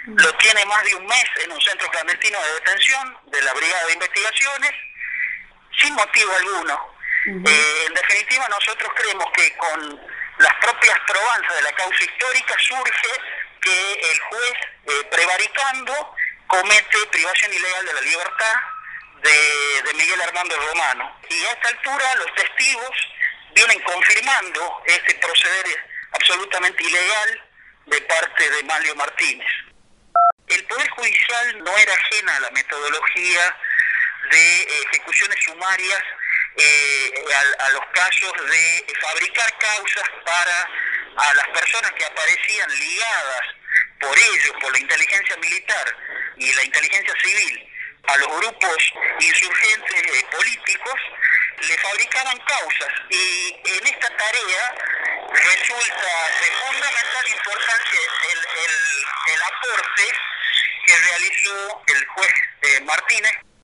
Lo tiene más de un mes en un centro clandestino de detención de la Brigada de Investigaciones, sin motivo alguno. En definitiva, nosotros creemos que con las propias probanzas de la causa histórica surge que el juez, prevaricando, comete privación ilegal de la libertad de Miguel Armando Romano. Y a esta altura los testigos vienen confirmando este proceder absolutamente ilegal de parte de Manlio Martínez. El Poder Judicial no era ajena a la metodología de ejecuciones sumarias, a los casos de fabricar causas para a las personas que aparecían ligadas por ellos, por la inteligencia militar y la inteligencia civil, a los grupos insurgentes políticos, le fabricaban causas, y en esta tarea resulta de fundamental importancia el aporte que realizó el juez Martínez.